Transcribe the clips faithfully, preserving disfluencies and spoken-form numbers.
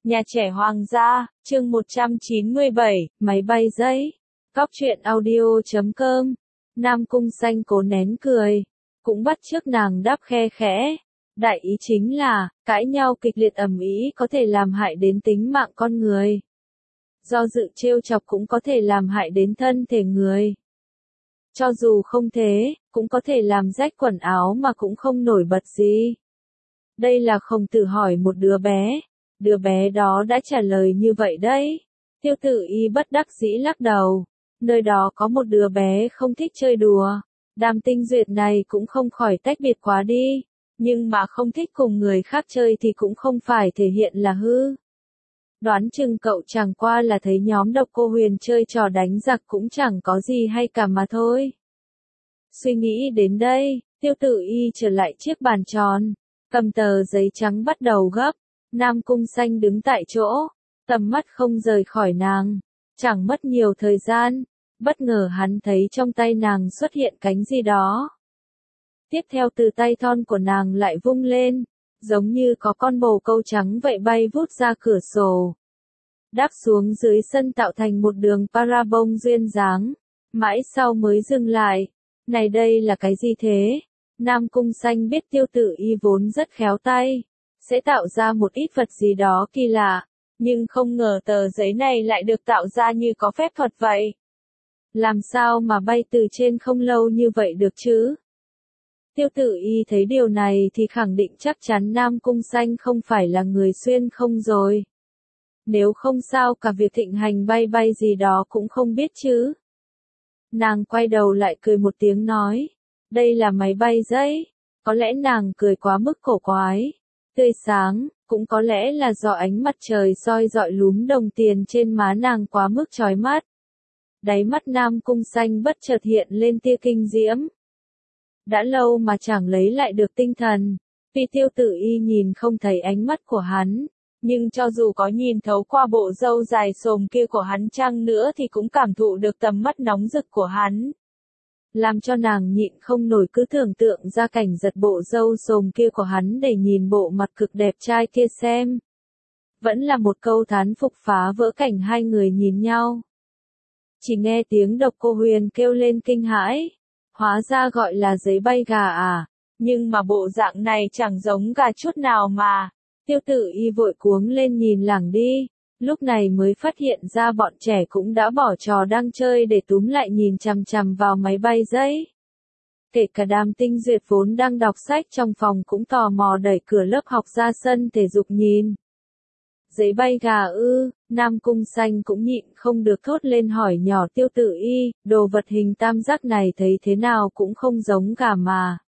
Nhà trẻ Hoàng gia, chương một trăm chín mươi bảy, máy bay giấy. Góc truyện audio chấm com. Nam Cung Xanh cố nén cười, cũng bắt chước nàng đáp khe khẽ. Đại ý chính là, cãi nhau kịch liệt ầm ĩ có thể làm hại đến tính mạng con người. Do dự trêu chọc cũng có thể làm hại đến thân thể người. Cho dù không thế, cũng có thể làm rách quần áo mà cũng không nổi bật gì. Đây là Khổng Tử hỏi một đứa bé. Đứa bé đó đã trả lời như vậy đấy. Tiêu Tử Y bất đắc dĩ lắc đầu. Nơi đó có một đứa bé không thích chơi đùa. Đàm Tinh Duyệt này cũng không khỏi tách biệt quá đi. Nhưng mà không thích cùng người khác chơi thì cũng không phải thể hiện là hư. Đoán chừng cậu chẳng qua là thấy nhóm Độc Cô Huyền chơi trò đánh giặc cũng chẳng có gì hay cả mà thôi. Suy nghĩ đến đây, Tiêu Tử Y trở lại chiếc bàn tròn, cầm tờ giấy trắng bắt đầu gấp. Nam Cung Xanh đứng tại chỗ, tầm mắt không rời khỏi nàng. Chẳng mất nhiều thời gian, bất ngờ hắn thấy trong tay nàng xuất hiện cánh gì đó. Tiếp theo từ tay thon của nàng lại vung lên, giống như có con bồ câu trắng vậy bay vút ra cửa sổ. Đáp xuống dưới sân tạo thành một đường parabông duyên dáng, mãi sau mới dừng lại. Này đây là cái gì thế? Nam Cung Xanh biết Tiêu Tử Y vốn rất khéo tay, sẽ tạo ra một ít vật gì đó kỳ lạ, nhưng không ngờ tờ giấy này lại được tạo ra như có phép thuật vậy. Làm sao mà bay từ trên không lâu như vậy được chứ? Tiêu Tử Y thấy điều này thì khẳng định chắc chắn Nam Cung Xanh không phải là người xuyên không rồi. Nếu không sao cả việc thịnh hành bay bay gì đó cũng không biết chứ. Nàng quay đầu lại cười một tiếng nói, đây là máy bay giấy. Có lẽ nàng cười quá mức cổ quái, tươi sáng, cũng có lẽ là do ánh mặt trời soi rọi lúm đồng tiền trên má nàng quá mức chói mắt. Đáy mắt Nam Cung Xanh bất chợt hiện lên tia kinh diễm. Đã lâu mà chẳng lấy lại được tinh thần, vì Tiêu Tử Y nhìn không thấy ánh mắt của hắn, nhưng cho dù có nhìn thấu qua bộ râu dài xồm kia của hắn chăng nữa thì cũng cảm thụ được tầm mắt nóng rực của hắn. Làm cho nàng nhịn không nổi cứ tưởng tượng ra cảnh giật bộ râu xồm kia của hắn để nhìn bộ mặt cực đẹp trai kia xem. Vẫn là một câu thán phục phá vỡ cảnh hai người nhìn nhau. Chỉ nghe tiếng Độc Cô Huyền kêu lên kinh hãi. Hóa ra gọi là giấy bay gà à, nhưng mà bộ dạng này chẳng giống gà chút nào mà. Tiêu Tử Y vội cuống lên nhìn lảng đi. Lúc này mới phát hiện ra bọn trẻ cũng đã bỏ trò đang chơi để túm lại nhìn chằm chằm vào máy bay giấy. Kể cả Đàm Tinh Duyệt vốn đang đọc sách trong phòng cũng tò mò đẩy cửa lớp học ra sân thể dục nhìn. Giấy bay gà ư? Nam Cung Xanh cũng nhịn không được thốt lên hỏi nhỏ Tiêu Tử Y, đồ vật hình tam giác này thấy thế nào cũng không giống gà mà.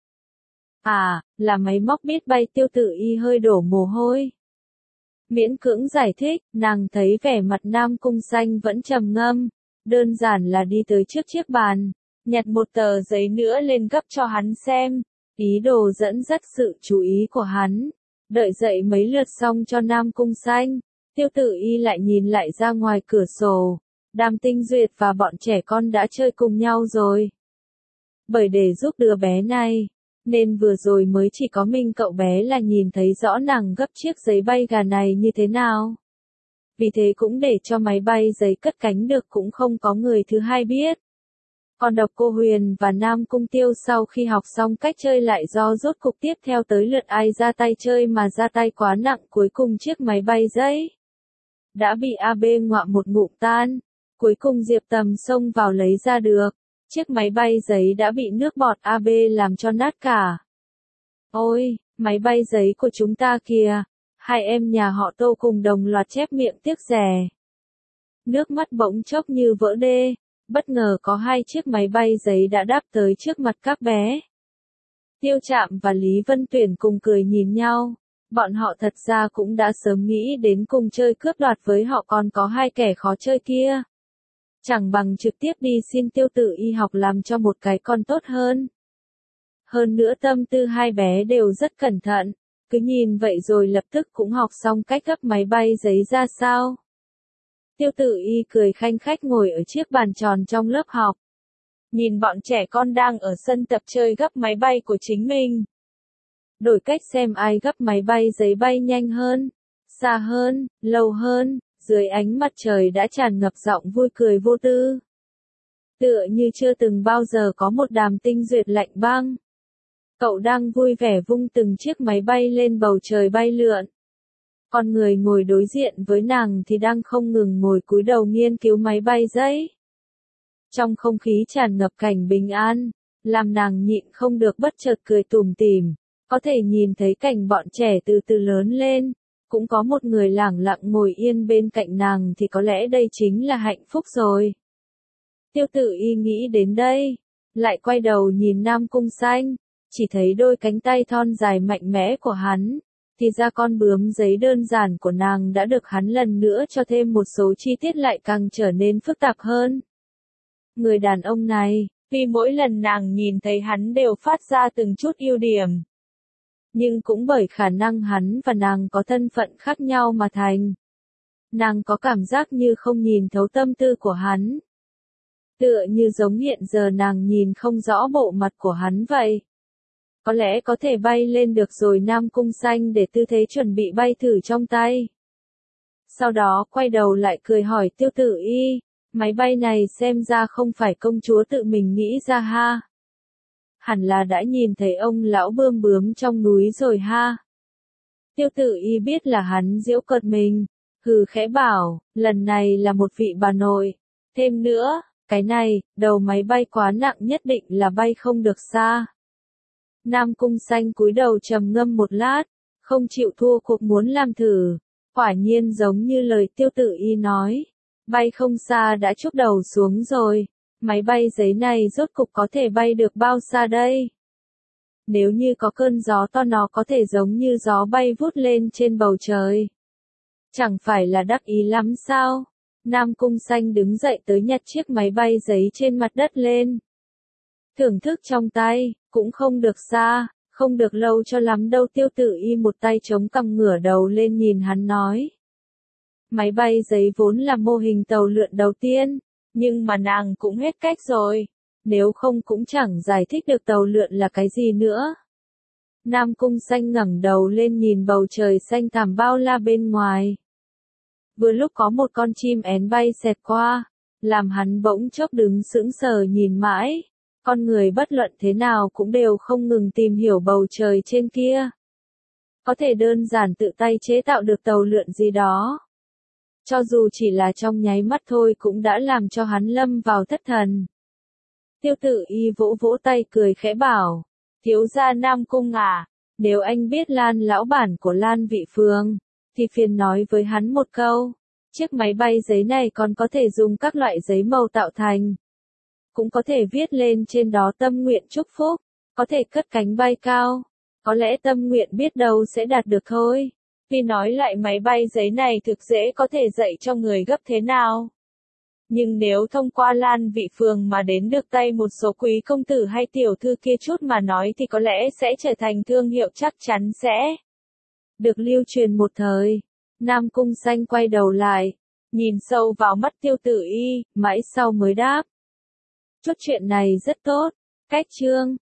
À, là máy móc biết bay. Tiêu Tử Y hơi đổ mồ hôi. Miễn cưỡng giải thích, nàng thấy vẻ mặt Nam Cung Xanh vẫn trầm ngâm, đơn giản là đi tới trước chiếc bàn, nhặt một tờ giấy nữa lên gấp cho hắn xem, ý đồ dẫn dắt sự chú ý của hắn. Đợi dậy mấy lượt xong cho Nam Cung Xanh, Tiêu Tử Y lại nhìn lại ra ngoài cửa sổ, Đàm Tinh Duyệt và bọn trẻ con đã chơi cùng nhau rồi. Bởi để giúp đứa bé này, nên vừa rồi mới chỉ có mình cậu bé là nhìn thấy rõ nàng gấp chiếc giấy bay gà này như thế nào. Vì thế cũng để cho máy bay giấy cất cánh được cũng không có người thứ hai biết. Còn Độc Cô Huyền và Nam Cung Tiêu sau khi học xong cách chơi lại do rốt cục tiếp theo tới lượt ai ra tay chơi mà ra tay quá nặng, cuối cùng chiếc máy bay giấy đã bị a bê ngoạ một ngụm tan. Cuối cùng Diệp Tầm xông vào lấy ra được. Chiếc máy bay giấy đã bị nước bọt a bê làm cho nát cả. Ôi, máy bay giấy của chúng ta kìa. Hai em nhà họ Tô cùng đồng loạt chép miệng tiếc rẻ. Nước mắt bỗng chốc như vỡ đê. Bất ngờ có hai chiếc máy bay giấy đã đáp tới trước mặt các bé. Tiêu Trạm và Lý Vân Tuyển cùng cười nhìn nhau. Bọn họ thật ra cũng đã sớm nghĩ đến cùng chơi cướp đoạt với họ, còn có hai kẻ khó chơi kia. Chẳng bằng trực tiếp đi xin Tiêu Tử Y học làm cho một cái con tốt hơn. Hơn nữa tâm tư hai bé đều rất cẩn thận, cứ nhìn vậy rồi lập tức cũng học xong cách gấp máy bay giấy ra sao. Tiêu Tử Y cười khanh khách ngồi ở chiếc bàn tròn trong lớp học. Nhìn bọn trẻ con đang ở sân tập chơi gấp máy bay của chính mình. Đổi cách xem ai gấp máy bay giấy bay nhanh hơn. xa hơn, lâu hơn, dưới ánh mặt trời đã tràn ngập giọng vui cười vô tư. Tựa như chưa từng bao giờ có một đàm tinh duyệt lạnh băng. Cậu đang vui vẻ vung từng chiếc máy bay lên bầu trời bay lượn. Còn người ngồi đối diện với nàng thì đang không ngừng ngồi cúi đầu nghiên cứu máy bay giấy. Trong không khí tràn ngập cảnh bình an, làm nàng nhịn không được bất chợt cười tủm tỉm, có thể nhìn thấy cảnh bọn trẻ từ từ lớn lên, cũng có một người lẳng lặng ngồi yên bên cạnh nàng thì có lẽ đây chính là hạnh phúc rồi. Tiêu Tử Y nghĩ đến đây, lại quay đầu nhìn Nam Cung Xanh, chỉ thấy đôi cánh tay thon dài mạnh mẽ của hắn, thì ra con bướm giấy đơn giản của nàng đã được hắn lần nữa cho thêm một số chi tiết lại càng trở nên phức tạp hơn. Người đàn ông này, vì mỗi lần nàng nhìn thấy hắn đều phát ra từng chút ưu điểm. Nhưng cũng bởi khả năng hắn và nàng có thân phận khác nhau mà thành. Nàng có cảm giác như không nhìn thấu tâm tư của hắn. Tựa như giống hiện giờ nàng nhìn không rõ bộ mặt của hắn vậy. Có lẽ có thể bay lên được rồi. Nam Cung Xanh để tư thế chuẩn bị bay thử trong tay. Sau đó quay đầu lại cười hỏi Tiêu Tử Y, máy bay này xem ra không phải công chúa tự mình nghĩ ra ha. Hẳn là đã nhìn thấy ông lão bươm bướm trong núi rồi ha. Tiêu Tử Y biết là hắn giễu cợt mình, hừ khẽ bảo, lần này là một vị bà nội. Thêm nữa, cái này, đầu máy bay quá nặng nhất định là bay không được xa. Nam Cung Xanh cúi đầu trầm ngâm một lát, không chịu thua cuộc muốn làm thử. Quả nhiên giống như lời Tiêu Tử Y nói, bay không xa đã chúc đầu xuống rồi. Máy bay giấy này rốt cục có thể bay được bao xa đây? Nếu như có cơn gió to nó có thể giống như gió bay vút lên trên bầu trời. Chẳng phải là đắc ý lắm sao? Nam Cung Xanh đứng dậy tới nhặt chiếc máy bay giấy trên mặt đất lên. Thưởng thức trong tay, cũng không được xa, không được lâu cho lắm đâu. Tiêu Tử Y một tay chống cằm ngửa đầu lên nhìn hắn nói. Máy bay giấy vốn là mô hình tàu lượn đầu tiên, nhưng mà nàng cũng hết cách rồi, nếu không cũng chẳng giải thích được tàu lượn là cái gì nữa. Nam Cung Xanh ngẩng đầu lên nhìn bầu trời xanh thẳm bao la bên ngoài. Vừa lúc có một con chim én bay xẹt qua, làm hắn bỗng chốc đứng sững sờ nhìn mãi. Con người bất luận thế nào cũng đều không ngừng tìm hiểu bầu trời trên kia. Có thể đơn giản tự tay chế tạo được tàu lượn gì đó. Cho dù chỉ là trong nháy mắt thôi cũng đã làm cho hắn lâm vào thất thần. Tiêu Tử Y vỗ vỗ tay cười khẽ bảo, thiếu gia Nam Cung à, nếu anh biết Lan lão bản của Lan Vị Phương, thì phiền nói với hắn một câu, chiếc máy bay giấy này còn có thể dùng các loại giấy màu tạo thành. Cũng có thể viết lên trên đó tâm nguyện chúc phúc, có thể cất cánh bay cao, có lẽ tâm nguyện biết đâu sẽ đạt được thôi. Vì nói lại máy bay giấy này thực dễ có thể dạy cho người gấp thế nào. Nhưng nếu thông qua Lan Vị Phương mà đến được tay một số quý công tử hay tiểu thư kia chút mà nói thì có lẽ sẽ trở thành thương hiệu chắc chắn sẽ được lưu truyền một thời. Nam Cung Xanh quay đầu lại, nhìn sâu vào mắt Tiêu Tử Y, mãi sau mới đáp. Chút chuyện này rất tốt, cách chương.